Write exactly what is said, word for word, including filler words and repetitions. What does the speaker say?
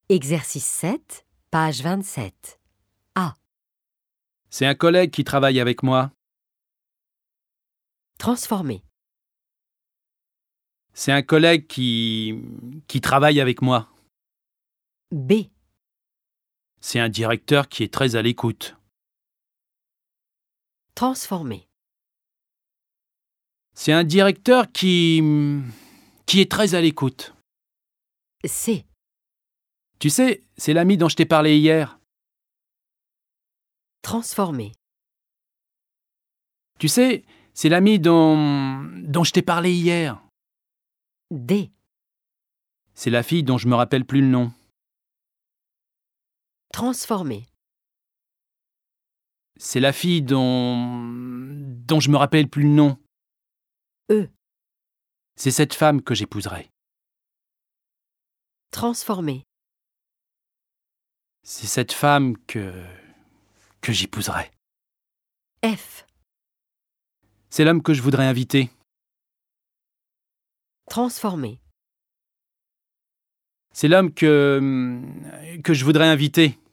Exercice sept, page vingt-sept. A. C'est un collègue qui travaille avec moi. Transformer. C'est un collègue qui... qui travaille avec moi. B. C'est un directeur qui est très à l'écoute. Transformer. C'est un directeur qui... qui est très à l'écoute. C. Tu sais, c'est l'ami dont je t'ai parlé hier. Transformer. Tu sais, c'est l'ami dont... dont je t'ai parlé hier. D. C'est la fille dont je me rappelle plus le nom. Transformer. C'est la fille dont... dont je me rappelle plus le nom. E. C'est cette femme que j'épouserai. Transformer. C'est cette femme que... que j'épouserai. F. C'est l'homme que je voudrais inviter. Transformer. C'est l'homme que... que je voudrais inviter.